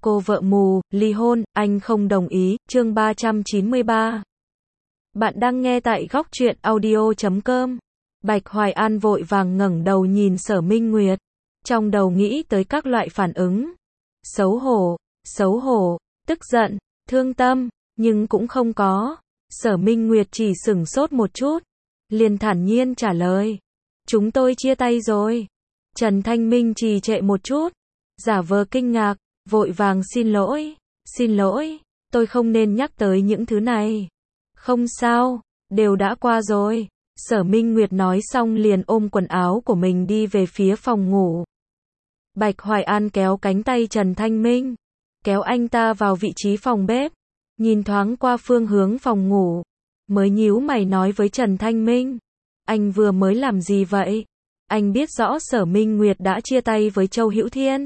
Cô vợ mù, ly hôn, anh không đồng ý, chương 393. Bạn đang nghe tại góc truyện audio.com. Bạch Hoài An vội vàng ngẩng đầu nhìn Sở Minh Nguyệt, trong đầu nghĩ tới các loại phản ứng. Xấu hổ, tức giận, thương tâm, nhưng cũng không có. Sở Minh Nguyệt chỉ sửng sốt một chút, liền thản nhiên trả lời. Chúng tôi chia tay rồi. Trần Thanh Minh trì trệ một chút, giả vờ kinh ngạc, vội vàng xin lỗi, tôi không nên nhắc tới những thứ này. Không sao, đều đã qua rồi. Sở Minh Nguyệt nói xong liền ôm quần áo của mình đi về phía phòng ngủ. Bạch Hoài An kéo cánh tay Trần Thanh Minh, kéo anh ta vào vị trí phòng bếp, nhìn thoáng qua phương hướng phòng ngủ, mới nhíu mày nói với Trần Thanh Minh. Anh vừa mới làm gì vậy? Anh biết rõ Sở Minh Nguyệt đã chia tay với Châu Hữu Thiên,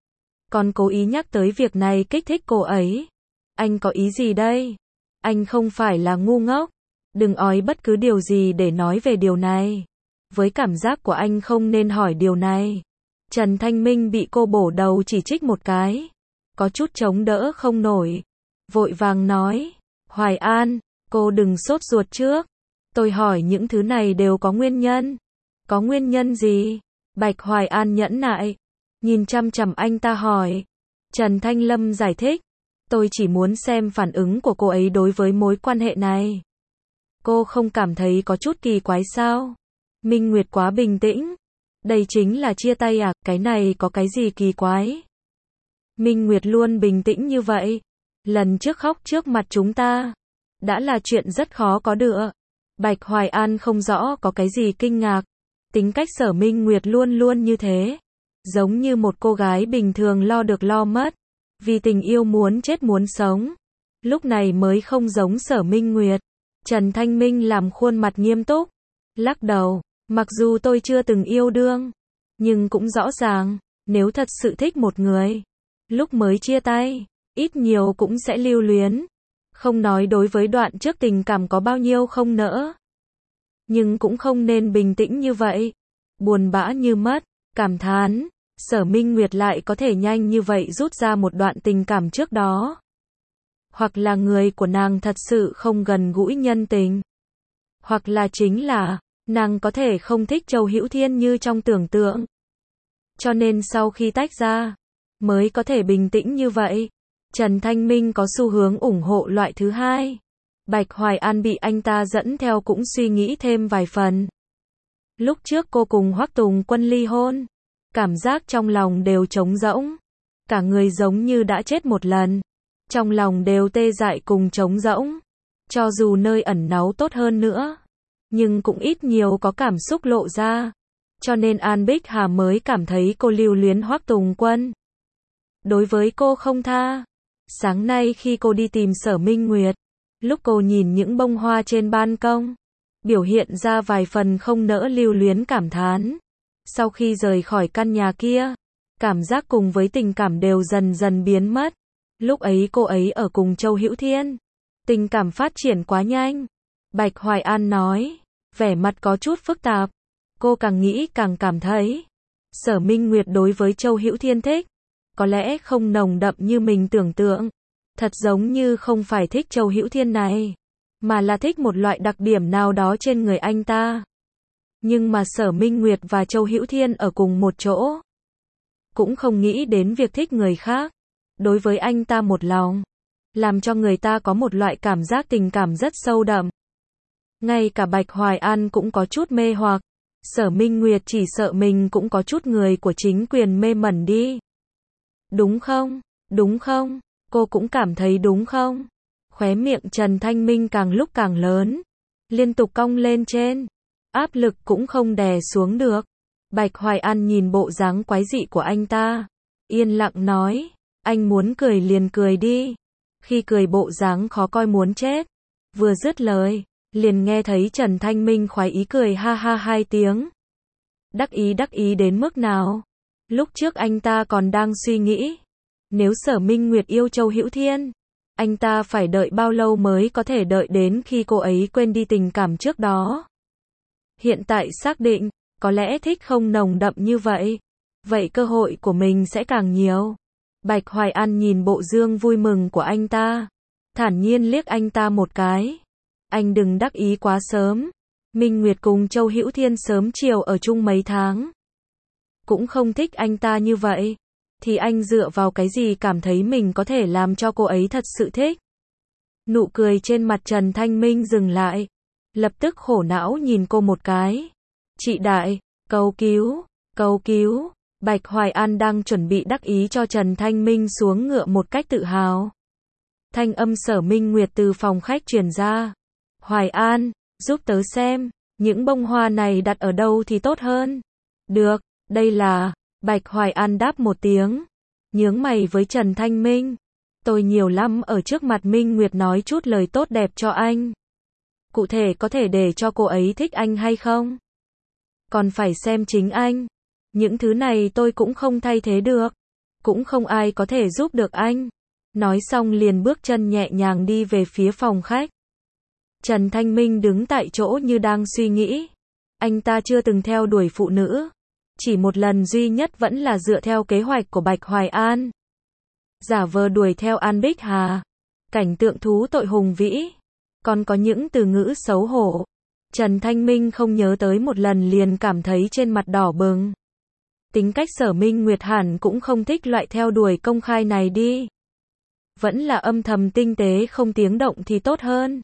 còn cố ý nhắc tới việc này kích thích cô ấy. Anh có ý gì đây? Anh không phải là ngu ngốc. Đừng ói bất cứ điều gì để nói về điều này. Với cảm giác của anh không nên hỏi điều này. Trần Thanh Minh bị cô bổ đầu chỉ trích một cái, có chút chống đỡ không nổi, vội vàng nói. Hoài An, cô đừng sốt ruột trước. Tôi hỏi những thứ này đều có nguyên nhân. Có nguyên nhân gì? Bạch Hoài An nhẫn nại, nhìn chăm chằm anh ta hỏi. Trần Thanh Lâm giải thích. Tôi chỉ muốn xem phản ứng của cô ấy đối với mối quan hệ này. Cô không cảm thấy có chút kỳ quái sao? Minh Nguyệt quá bình tĩnh. Đây chính là chia tay à, cái này có cái gì kỳ quái? Minh Nguyệt luôn bình tĩnh như vậy. Lần trước khóc trước mặt chúng ta, đã là chuyện rất khó có được. Bạch Hoài An không rõ có cái gì kinh ngạc. Tính cách Sở Minh Nguyệt luôn luôn như thế. Giống như một cô gái bình thường lo được lo mất. Vì tình yêu muốn chết muốn sống. Lúc này mới không giống Sở Minh Nguyệt. Trần Thanh Minh làm khuôn mặt nghiêm túc, lắc đầu. Mặc dù tôi chưa từng yêu đương, nhưng cũng rõ ràng, nếu thật sự thích một người, lúc mới chia tay, ít nhiều cũng sẽ lưu luyến. Không nói đối với đoạn trước tình cảm có bao nhiêu không nỡ, nhưng cũng không nên bình tĩnh như vậy. Buồn bã như mất, cảm thán. Sở Minh Nguyệt lại có thể nhanh như vậy rút ra một đoạn tình cảm trước đó. Hoặc là người của nàng thật sự không gần gũi nhân tình. Hoặc là chính là, nàng có thể không thích Châu Hữu Thiên như trong tưởng tượng. Cho nên sau khi tách ra, mới có thể bình tĩnh như vậy. Trần Thanh Minh có xu hướng ủng hộ loại thứ hai. Bạch Hoài An bị anh ta dẫn theo cũng suy nghĩ thêm vài phần. Lúc trước cô cùng Hoắc Tùng Quân ly hôn, cảm giác trong lòng đều trống rỗng. Cả người giống như đã chết một lần. Trong lòng đều tê dại cùng trống rỗng. Cho dù nơi ẩn náu tốt hơn nữa, nhưng cũng ít nhiều có cảm xúc lộ ra. Cho nên An Bích Hà mới cảm thấy cô lưu luyến Hoắc Tùng Quân. Đối với cô không tha. Sáng nay khi cô đi tìm Sở Minh Nguyệt, lúc cô nhìn những bông hoa trên ban công, biểu hiện ra vài phần không nỡ lưu luyến cảm thán. Sau khi rời khỏi căn nhà kia, cảm giác cùng với tình cảm đều dần dần biến mất. Lúc ấy cô ấy ở cùng Châu Hữu Thiên, tình cảm phát triển quá nhanh. Bạch Hoài An nói, vẻ mặt có chút phức tạp. Cô càng nghĩ càng cảm thấy, Sở Minh Nguyệt đối với Châu Hữu Thiên thích, có lẽ không nồng đậm như mình tưởng tượng. Thật giống như không phải thích Châu Hữu Thiên này, mà là thích một loại đặc điểm nào đó trên người anh ta. Nhưng mà Sở Minh Nguyệt và Châu Hữu Thiên ở cùng một chỗ, cũng không nghĩ đến việc thích người khác. Đối với anh ta một lòng, làm cho người ta có một loại cảm giác tình cảm rất sâu đậm. Ngay cả Bạch Hoài An cũng có chút mê hoặc. Sở Minh Nguyệt chỉ sợ mình cũng có chút người của chính quyền mê mẩn đi. Đúng không? Đúng không? Cô cũng cảm thấy đúng không? Khóe miệng Trần Thanh Minh càng lúc càng lớn, liên tục cong lên trên. Áp lực cũng không đè xuống được. Bạch Hoài An nhìn bộ dáng quái dị của anh ta, yên lặng nói. Anh muốn cười liền cười đi. Khi cười bộ dáng khó coi muốn chết. Vừa dứt lời, liền nghe thấy Trần Thanh Minh khoái ý cười ha ha hai tiếng. Đắc ý đến mức nào? Lúc trước anh ta còn đang suy nghĩ, nếu Sở Minh Nguyệt yêu Châu Hữu Thiên, anh ta phải đợi bao lâu mới có thể đợi đến khi cô ấy quên đi tình cảm trước đó. Hiện tại xác định, có lẽ thích không nồng đậm như vậy. Vậy cơ hội của mình sẽ càng nhiều. Bạch Hoài An nhìn bộ dương vui mừng của anh ta, thản nhiên liếc anh ta một cái. Anh đừng đắc ý quá sớm. Minh Nguyệt cùng Châu Hữu Thiên sớm chiều ở chung mấy tháng. Cũng không thích anh ta như vậy. Thì anh dựa vào cái gì cảm thấy mình có thể làm cho cô ấy thật sự thích? Nụ cười trên mặt Trần Thanh Minh dừng lại. Lập tức khổ não nhìn cô một cái. Chị Đại, cầu cứu, cầu cứu. Bạch Hoài An đang chuẩn bị đắc ý cho Trần Thanh Minh xuống ngựa một cách tự hào. Thanh âm Sở Minh Nguyệt từ phòng khách truyền ra. Hoài An, giúp tớ xem, những bông hoa này đặt ở đâu thì tốt hơn. Được, đây là, Bạch Hoài An đáp một tiếng. Nhướng mày với Trần Thanh Minh. Tôi nhiều lắm ở trước mặt Minh Nguyệt nói chút lời tốt đẹp cho anh. Cụ thể có thể để cho cô ấy thích anh hay không? Còn phải xem chính anh. Những thứ này tôi cũng không thay thế được. Cũng không ai có thể giúp được anh. Nói xong liền bước chân nhẹ nhàng đi về phía phòng khách. Trần Thanh Minh đứng tại chỗ như đang suy nghĩ. Anh ta chưa từng theo đuổi phụ nữ. Chỉ một lần duy nhất vẫn là dựa theo kế hoạch của Bạch Hoài An. Giả vờ đuổi theo An Bích Hà. Cảnh tượng thú tội hùng vĩ. Còn có những từ ngữ xấu hổ. Trần Thanh Minh không nhớ tới một lần liền cảm thấy trên mặt đỏ bừng. Tính cách Sở Minh Nguyệt hẳn cũng không thích loại theo đuổi công khai này đi. Vẫn là âm thầm tinh tế không tiếng động thì tốt hơn.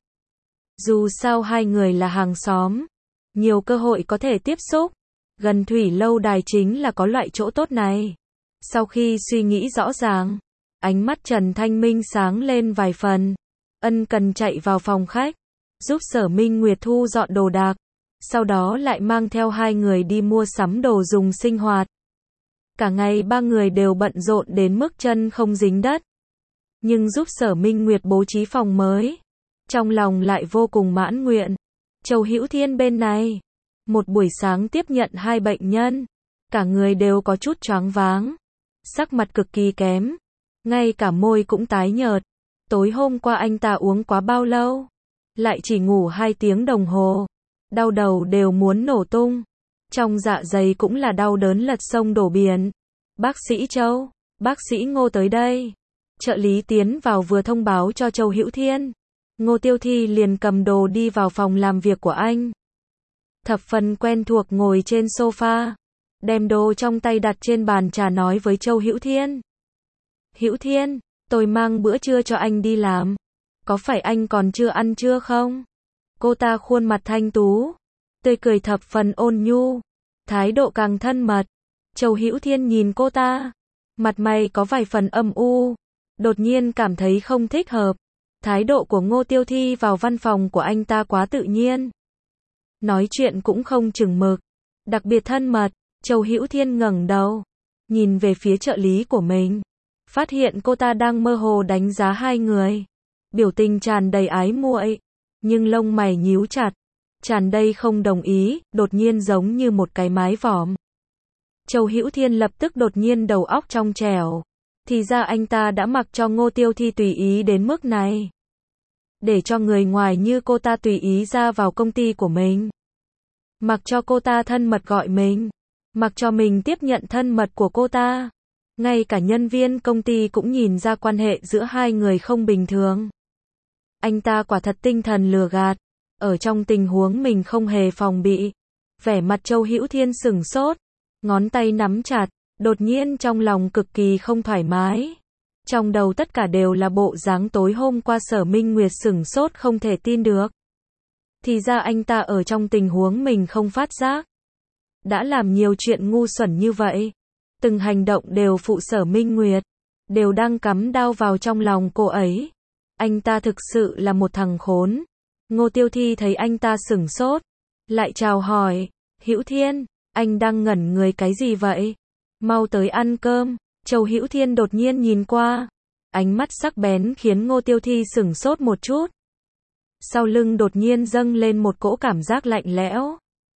Dù sao hai người là hàng xóm. Nhiều cơ hội có thể tiếp xúc. Gần thủy lâu đài chính là có loại chỗ tốt này. Sau khi suy nghĩ rõ ràng, ánh mắt Trần Thanh Minh sáng lên vài phần. Ân cần chạy vào phòng khách, giúp Sở Minh Nguyệt thu dọn đồ đạc. Sau đó lại mang theo hai người đi mua sắm đồ dùng sinh hoạt. Cả ngày ba người đều bận rộn đến mức chân không dính đất. Nhưng giúp Sở Minh Nguyệt bố trí phòng mới. Trong lòng lại vô cùng mãn nguyện. Châu Hữu Thiên bên này. Một buổi sáng tiếp nhận hai bệnh nhân. Cả người đều có chút choáng váng. Sắc mặt cực kỳ kém. Ngay cả môi cũng tái nhợt. Tối hôm qua anh ta uống quá bao lâu? Lại chỉ ngủ 2 tiếng đồng hồ. Đau đầu đều muốn nổ tung. Trong dạ dày cũng là đau đớn lật sông đổ biển. Bác sĩ Châu, bác sĩ Ngô tới đây. Trợ lý tiến vào vừa thông báo cho Châu Hữu Thiên. Ngô Tiêu Thi liền cầm đồ đi vào phòng làm việc của anh. Thập phần quen thuộc ngồi trên sofa. Đem đồ trong tay đặt trên bàn trà nói với Châu Hữu Thiên. Hữu Thiên, tôi mang bữa trưa cho anh đi làm. Có phải anh còn chưa ăn trưa không? Cô ta khuôn mặt thanh tú. Tươi cười thập phần ôn nhu. Thái độ càng thân mật. Châu Hữu Thiên nhìn cô ta. Mặt mày có vài phần âm u. Đột nhiên cảm thấy không thích hợp. Thái độ của Ngô Tiêu Thi vào văn phòng của anh ta quá tự nhiên. Nói chuyện cũng không chừng mực. Đặc biệt thân mật. Châu Hữu Thiên ngẩng đầu. Nhìn về phía trợ lý của mình. Phát hiện cô ta đang mơ hồ đánh giá hai người. Biểu tình tràn đầy ái muội. Nhưng lông mày nhíu chặt. Tràn đầy không đồng ý. Đột nhiên giống như một cái mái vòm. Châu Hữu Thiên lập tức đột nhiên đầu óc trong trẻo. Thì ra anh ta đã mặc cho Ngô Tiêu Thi tùy ý đến mức này. Để cho người ngoài như cô ta tùy ý ra vào công ty của mình. Mặc cho cô ta thân mật gọi mình. Mặc cho mình tiếp nhận thân mật của cô ta. Ngay cả nhân viên công ty cũng nhìn ra quan hệ giữa hai người không bình thường. Anh ta quả thật tinh thần lừa gạt. Ở trong tình huống mình không hề phòng bị. Vẻ mặt Châu Hữu Thiên sửng sốt. Ngón tay nắm chặt. Đột nhiên trong lòng cực kỳ không thoải mái. Trong đầu tất cả đều là bộ dáng tối hôm qua Sở Minh Nguyệt sửng sốt không thể tin được. Thì ra anh ta ở trong tình huống mình không phát giác. Đã làm nhiều chuyện ngu xuẩn như vậy. Từng hành động đều phụ Sở Minh Nguyệt. Đều đang cắm đao vào trong lòng cô ấy. Anh ta thực sự là một thằng khốn. Ngô Tiêu Thi thấy anh ta sửng sốt. Lại chào hỏi. Hữu Thiên, anh đang ngẩn người cái gì vậy? Mau tới ăn cơm. Châu Hữu Thiên đột nhiên nhìn qua. Ánh mắt sắc bén khiến Ngô Tiêu Thi sửng sốt một chút. Sau lưng đột nhiên dâng lên một cỗ cảm giác lạnh lẽo.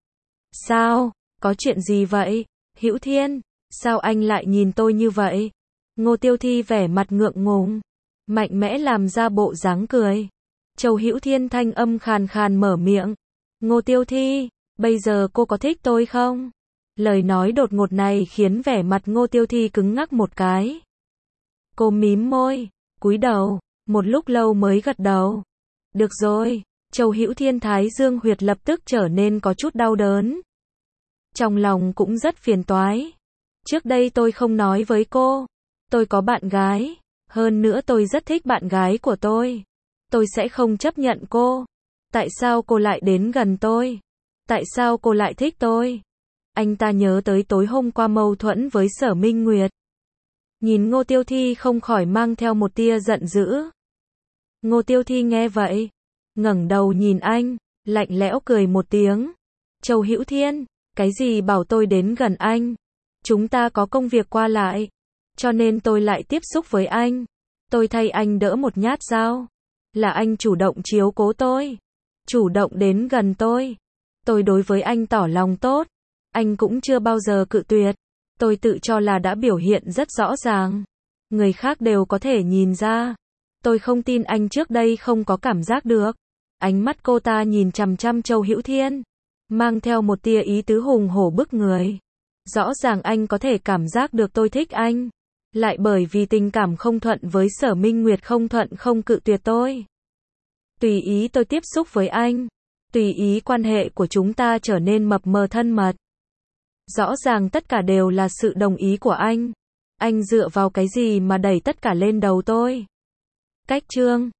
Sao? Có chuyện gì vậy? Hữu Thiên, sao anh lại nhìn tôi như vậy? Ngô Tiêu Thi vẻ mặt ngượng ngùng. Mạnh mẽ làm ra bộ dáng cười. Châu Hữu Thiên thanh âm khàn khàn mở miệng. Ngô Tiêu Thi, bây giờ cô có thích tôi không? Lời nói đột ngột này khiến vẻ mặt Ngô Tiêu Thi cứng ngắc một cái. Cô mím môi, cúi đầu, một lúc lâu mới gật đầu. Được rồi, Châu Hữu Thiên thái dương huyệt lập tức trở nên có chút đau đớn. Trong lòng cũng rất phiền toái. Trước đây tôi không nói với cô. Tôi có bạn gái. Hơn nữa tôi rất thích bạn gái của tôi. Tôi sẽ không chấp nhận cô. Tại sao cô lại đến gần tôi? Tại sao cô lại thích tôi? Anh ta nhớ tới tối hôm qua mâu thuẫn với Sở Minh Nguyệt. Nhìn Ngô Tiêu Thi không khỏi mang theo một tia giận dữ. Ngô Tiêu Thi nghe vậy, ngẩng đầu nhìn anh, lạnh lẽo cười một tiếng. Châu Hữu Thiên, cái gì bảo tôi đến gần anh? Chúng ta có công việc qua lại, cho nên tôi lại tiếp xúc với anh. Tôi thay anh đỡ một nhát dao. Là anh chủ động chiếu cố tôi, chủ động đến gần tôi. Tôi đối với anh tỏ lòng tốt, anh cũng chưa bao giờ cự tuyệt. Tôi tự cho là đã biểu hiện rất rõ ràng. Người khác đều có thể nhìn ra. Tôi không tin anh trước đây không có cảm giác được. Ánh mắt cô ta nhìn chằm chằm Châu Hữu Thiên, mang theo một tia ý tứ hùng hổ bức người. Rõ ràng anh có thể cảm giác được tôi thích anh, lại bởi vì tình cảm không thuận với Sở Minh Nguyệt không thuận không cự tuyệt tôi. Tùy ý tôi tiếp xúc với anh, tùy ý quan hệ của chúng ta trở nên mập mờ thân mật. Rõ ràng tất cả đều là sự đồng ý của anh. Anh dựa vào cái gì mà đẩy tất cả lên đầu tôi? Cách chương